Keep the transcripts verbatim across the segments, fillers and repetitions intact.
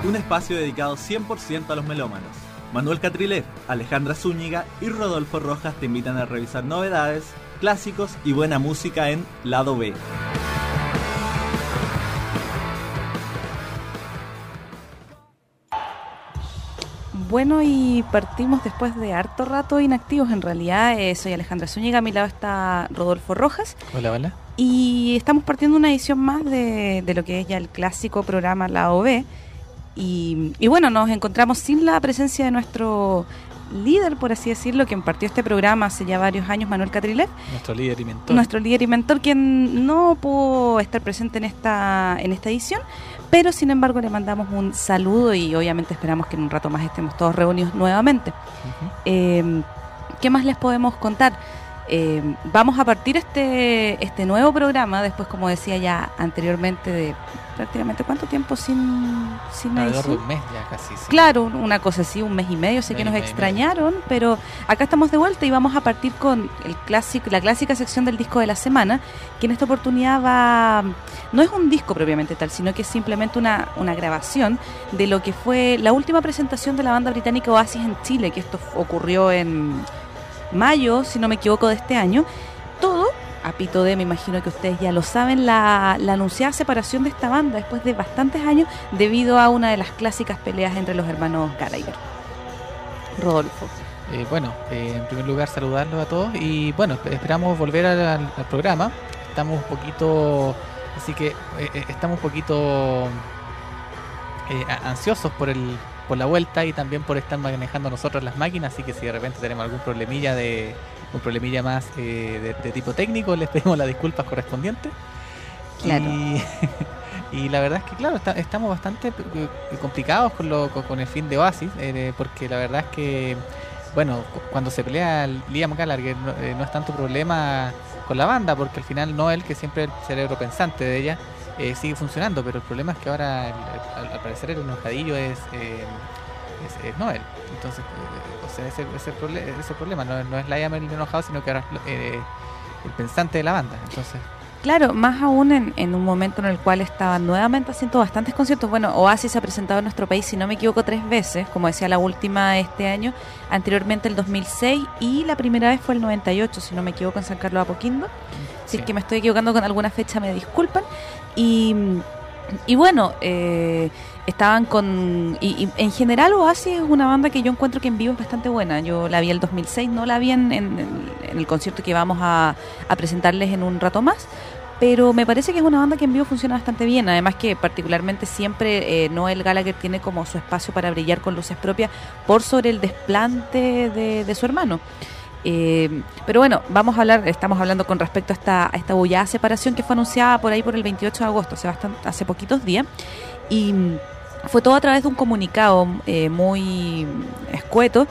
un espacio dedicado cien por ciento a los melómanos. Manuel Catrilev, Alejandra Zúñiga y Rodolfo Rojas te invitan a revisar novedades, clásicos y buena música en Lado B. Bueno, y partimos después de harto rato inactivos en realidad. Eh, soy Alejandra Zúñiga, a mi lado está Rodolfo Rojas. Hola, hola. Y estamos partiendo una edición más de, de lo que es ya el clásico programa Lado B. Y, y bueno, nos encontramos sin la presencia de nuestro líder, por así decirlo, quien partió este programa hace ya varios años, Manuel Catrilev. Nuestro líder y mentor. Nuestro líder y mentor, quien no pudo estar presente en esta, en esta edición, pero sin embargo le mandamos un saludo y obviamente esperamos que en un rato más estemos todos reunidos nuevamente. Uh-huh. Eh, ¿Qué más les podemos contar? Eh, vamos a partir este este nuevo programa, después, como decía ya anteriormente, de prácticamente ¿cuánto tiempo sin, sin alrededor de un mes ya casi? Sí. Claro, una cosa así, un mes y medio, sé que nos extrañaron, pero acá estamos de vuelta y vamos a partir con el clásico, la clásica sección del disco de la semana, que en esta oportunidad va, no es un disco propiamente tal, sino que es simplemente una, una grabación de lo que fue la última presentación de la banda británica Oasis en Chile, que esto ocurrió en mayo, si no me equivoco, de este año. Todo a pito de, me imagino que ustedes ya lo saben, la, la anunciada separación de esta banda después de bastantes años debido a una de las clásicas peleas entre los hermanos Gallagher. Rodolfo. Eh, bueno, eh, en primer lugar saludarlos a todos y bueno, esperamos volver al, al, al programa. Estamos un poquito, así que eh, estamos un poquito eh, ansiosos por el por la vuelta y también por estar manejando nosotros las máquinas, así que si de repente tenemos algún problemilla de un problemilla más eh, de, de tipo técnico, les pedimos las disculpas correspondientes. Claro. Y, y la verdad es que claro, está, estamos bastante complicados con, lo, con, con el fin de Oasis, eh, porque la verdad es que bueno, cuando se pelea Liam Gallagher no, eh, no es tanto problema con la banda, porque al final Noel, que siempre es el cerebro pensante de ella, Eh, sigue funcionando, pero el problema es que ahora el, el, al, al parecer el enojadillo es, eh, es, es Noel. Entonces eh, o sea, ese, ese, proble- ese problema no, no es Liam el enojado, sino que ahora es eh, el pensante de la banda. Entonces claro, más aún en, en un momento en el cual estaban nuevamente haciendo bastantes conciertos. Bueno, Oasis se ha presentado en nuestro país, si no me equivoco, tres veces, como decía la última este año, anteriormente el dos mil seis y la primera vez fue el noventa y ocho, si no me equivoco, en San Carlos de Apoquindo. Si sí. Es que me estoy equivocando con alguna fecha, me disculpan. Y, y bueno, eh, estaban con... Y, y en general Oasis es una banda que yo encuentro que en vivo es bastante buena. Yo la vi el dos mil seis, no la vi en, en, en el concierto que vamos a, a presentarles en un rato más, pero me parece que es una banda que en vivo funciona bastante bien. Además que particularmente siempre eh, Noel Gallagher tiene como su espacio para brillar con luces propias por sobre el desplante de, de su hermano. Eh, pero bueno, vamos a hablar, estamos hablando con respecto a esta, a esta bullada separación que fue anunciada por ahí por el veintiocho de agosto, hace, bastante, hace poquitos días, y fue todo a través de un comunicado eh, muy escueto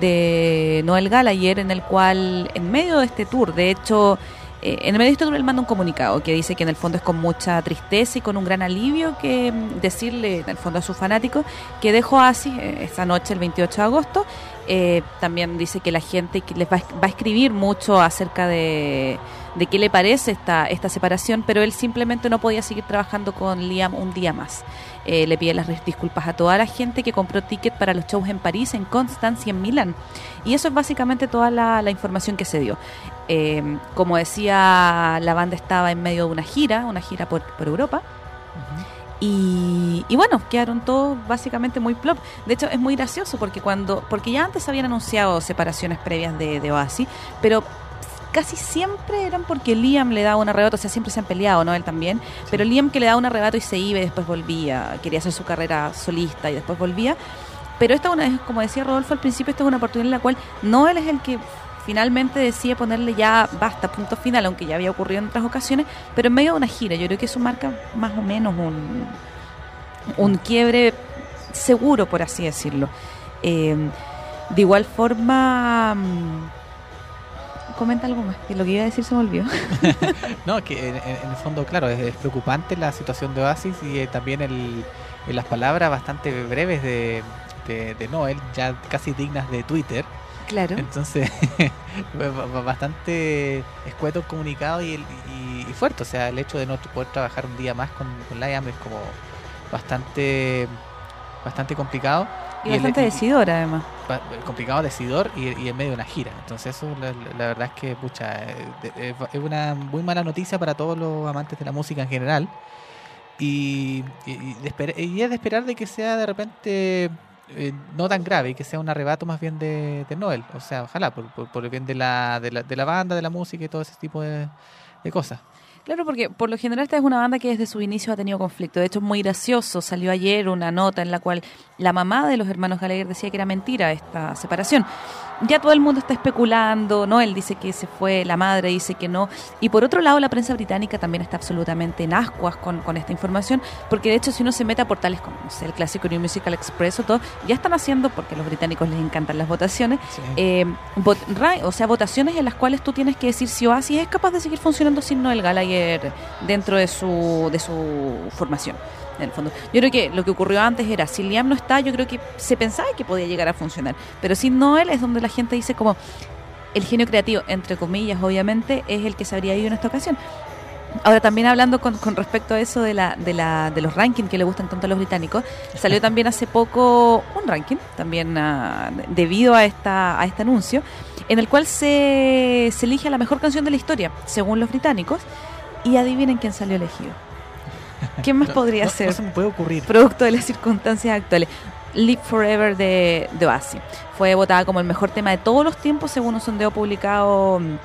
de Noel Gallagher, en el cual, en medio de este tour, de hecho, eh, en medio de este tour él manda un comunicado que dice que en el fondo es con mucha tristeza y con un gran alivio que decirle, en el fondo, a sus fanáticos que dejó así eh, esta noche, el veintiocho de agosto. Eh, también dice que la gente que les va, va a escribir mucho acerca de, de qué le parece esta, esta separación, pero él simplemente no podía seguir trabajando con Liam un día más. Eh, le pide las disculpas a toda la gente que compró ticket para los shows en París, en Constance y en Milán. Y eso es básicamente toda la, la información que se dio. Eh, como decía, la banda estaba en medio de una gira, una gira por, por Europa. Uh-huh. Y, y bueno, quedaron todos básicamente muy plop. De hecho, es muy gracioso porque cuando porque ya antes habían anunciado separaciones previas de, de Oasis, pero casi siempre eran porque Liam le daba un arrebato, o sea, siempre se han peleado, ¿no? Él también, sí. Pero Liam que le daba un arrebato y se iba y después volvía, quería hacer su carrera solista y después volvía. Pero esta una vez, como decía Rodolfo al principio, esta es una oportunidad en la cual no él es el que finalmente decide ponerle ya basta, punto final, aunque ya había ocurrido en otras ocasiones, pero en medio de una gira. Yo creo que eso marca más o menos un, un quiebre seguro, por así decirlo. Eh, de igual forma, comenta algo más, que lo que iba a decir se me olvidó. No, que en, en el fondo, claro, es, es preocupante la situación de Oasis y eh, también el, el, las palabras bastante breves de, de, de Noel, ya casi dignas de Twitter. Claro. Entonces, bastante escueto el comunicado y, el, y, y fuerte. O sea, el hecho de no poder trabajar un día más con, con Liam es como bastante bastante complicado. Y, y bastante el, decidor, además. Complicado, decidor y, y en medio de una gira. Entonces eso, la, la verdad es que, pucha, es, es una muy mala noticia para todos los amantes de la música en general. Y, y, y, de esper- y es de esperar de que sea de repente eh, no tan grave y que sea un arrebato más bien de, de Noel. O sea, ojalá, por, por, por el bien de la, de, la, de la banda, de la música y todo ese tipo de, de cosas. Claro, porque por lo general esta es una banda que desde su inicio ha tenido conflicto. De hecho, es muy gracioso. Salió ayer una nota en la cual la mamá de los hermanos Gallagher decía que era mentira esta separación. Ya todo el mundo está especulando, ¿no? Él dice que se fue, la madre dice que no. Y por otro lado, la prensa británica también está absolutamente en ascuas con, con esta información, porque de hecho si uno se mete a portales como, no sé, el clásico New Musical Express o todo, ya están haciendo, porque a los británicos les encantan las votaciones, sí. eh, vot, o sea, votaciones en las cuales tú tienes que decir si Oasis es capaz de seguir funcionando sin Noel Gallagher dentro de su, de su formación. En el fondo, yo creo que lo que ocurrió antes era, si Liam no está, yo creo que se pensaba que podía llegar a funcionar, pero sin Noel es donde la gente dice como el genio creativo, entre comillas, obviamente, es el que se habría ido en esta ocasión. Ahora, también hablando con, con respecto a eso de la, de la de los rankings que le gustan tanto a los británicos, salió también hace poco un ranking, también uh, debido a esta a este anuncio, en el cual se, se elige a la mejor canción de la historia, según los británicos, y adivinen quién salió elegido. ¿Quién más no, podría no, ser? No se me puede ocurrir. Producto de las circunstancias actuales. Live Forever de, de Oasis. Fue votada como el mejor tema de todos los tiempos según un sondeo publicado en,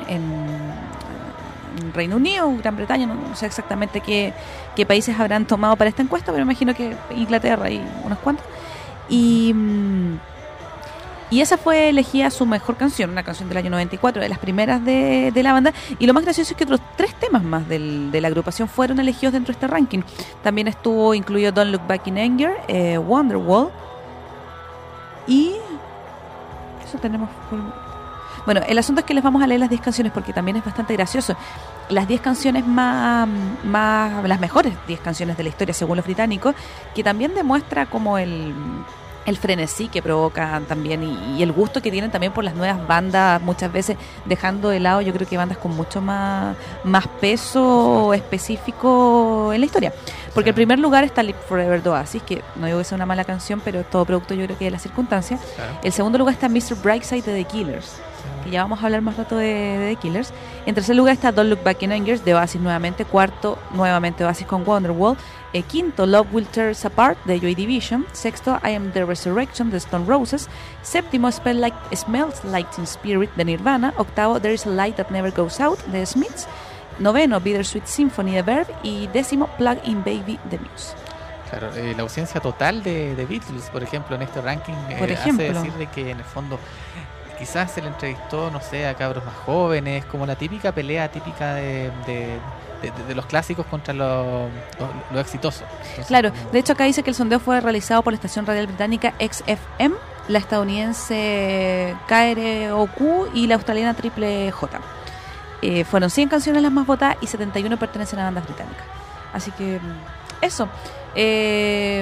en Reino Unido, Gran Bretaña, no, no sé exactamente qué, qué países habrán tomado para esta encuesta, pero imagino que Inglaterra y unos cuantos. Y... Y esa fue elegida su mejor canción, una canción del año noventa y cuatro, de las primeras de, de la banda. Y lo más gracioso es que otros tres temas más del, de la agrupación fueron elegidos dentro de este ranking. También estuvo incluido Don't Look Back in Anger, eh, Wonderwall. Y... eso tenemos... Por... Bueno, el asunto es que les vamos a leer las diez canciones porque también es bastante gracioso. Las diez canciones más, más... las mejores diez canciones de la historia, según los británicos, que también demuestra como el... el frenesí que provoca también y, y el gusto que tienen también por las nuevas bandas, muchas veces dejando de lado, yo creo que bandas con mucho más, más peso específico en la historia. Porque en primer lugar está Live Forever de Oasis, que no digo que sea una mala canción, pero todo producto yo creo que de las circunstancias. Claro. El segundo lugar está mister Brightside de The Killers, que ya vamos a hablar más rato de, de The Killers. En tercer lugar está Don't Look Back in Anger de Oasis nuevamente. Cuarto, nuevamente Oasis con Wonderwall. Eh, quinto, Love Will Tear Us Apart de Joy Division. Sexto, I Am the Resurrection de Stone Roses. Séptimo, Spell Like, Smells Like Teen Spirit de Nirvana. Octavo, There Is a Light That Never Goes Out de Smiths. Noveno, Bittersweet Symphony de Verve. Y décimo, Plug In Baby de Muse. Claro, eh, la ausencia total de, de Beatles, por ejemplo, en este ranking eh, por ejemplo. hace decir de que en el fondo quizás se le entrevistó, no sé, a cabros más jóvenes, como la típica pelea típica de, de, de, de los clásicos contra los lo, lo exitosos. Entonces, claro, como... de hecho acá dice que el sondeo fue realizado por la estación radial británica X F M, la estadounidense K R O Q y la australiana Triple J. Eh, fueron cien canciones las más votadas y setenta y uno pertenecen a bandas británicas. Así que eso. Eh,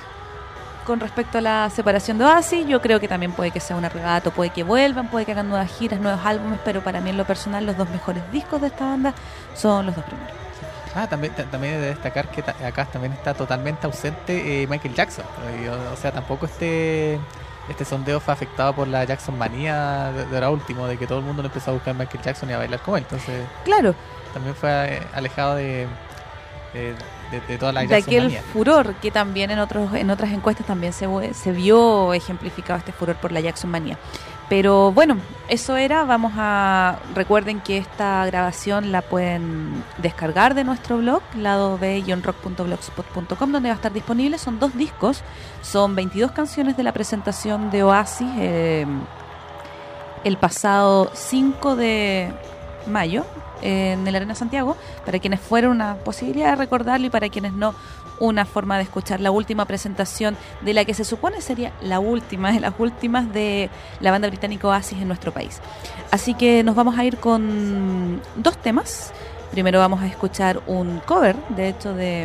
con respecto a la separación de Oasis, yo creo que también puede que sea un arrebato, puede que vuelvan, puede que hagan nuevas giras, nuevos álbumes, pero para mí en lo personal los dos mejores discos de esta banda son los dos primeros. Ah, también, t- también he de destacar que ta- acá también está totalmente ausente eh, Michael Jackson. O, o sea, tampoco este este sondeo fue afectado por la Jackson manía de, de la última, de que todo el mundo le empezó a buscar a Michael Jackson y a bailar como él. Entonces, claro, también fue eh, alejado de, de, de, de toda la de Jackson aquel manía. furor que también en otros en otras encuestas también se, se vio ejemplificado este furor por la Jackson manía. Pero bueno, eso era. Vamos a... Recuerden que esta grabación la pueden descargar de nuestro blog, lado b guion rock punto blogspot punto com, donde va a estar disponible. Son dos discos, son veintidós canciones de la presentación de Oasis eh, el pasado cinco de mayo en el Arena Santiago. Para quienes fueron, una posibilidad de recordarlo, y para quienes no, una forma de escuchar la última presentación de la que se supone sería la última de las últimas de la banda británica Oasis en nuestro país. Así que nos vamos a ir con dos temas. Primero vamos a escuchar un cover, de hecho, de,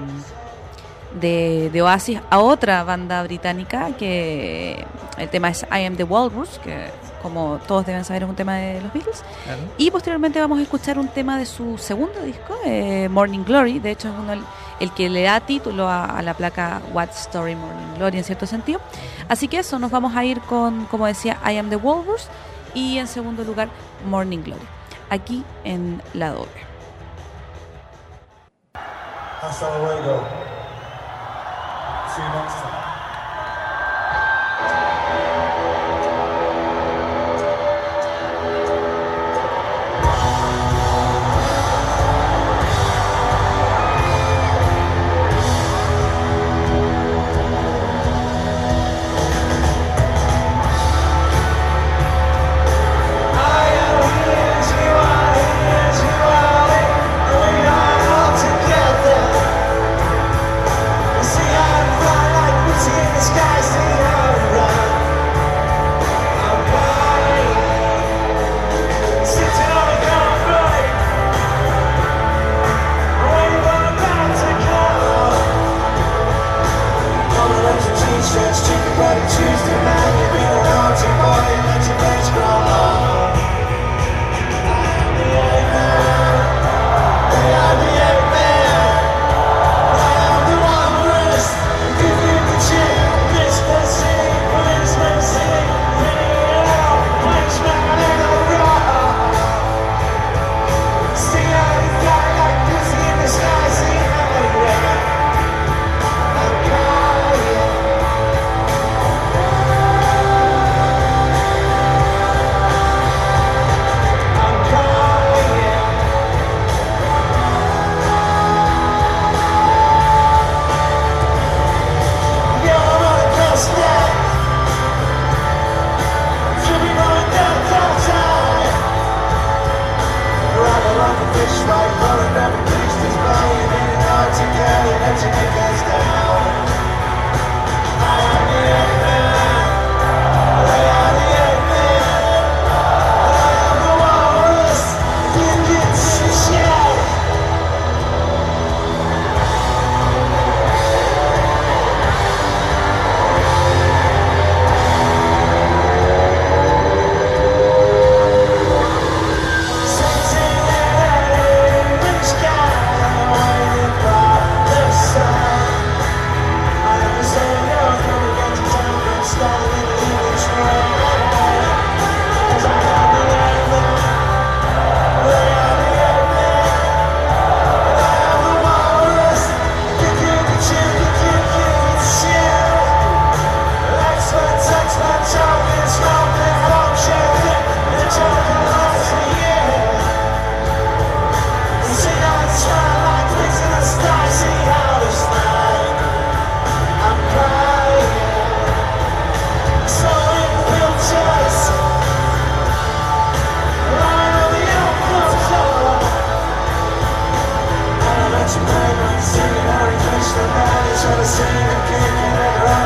de, de Oasis a otra banda británica, que el tema es I Am the Walrus, que como todos deben saber es un tema de los Beatles. Claro. Y posteriormente vamos a escuchar un tema de su segundo disco, eh, Morning Glory. De hecho es uno, el que le da título a, a la placa What Story Morning Glory en cierto sentido. Así que eso, nos vamos a ir con, como decía, I Am the Walrus, y en segundo lugar Morning Glory, aquí en la doble. Hasta luego. See you next time. Singing Hare Krishna, man, it's what I sing, I'm kicking it around.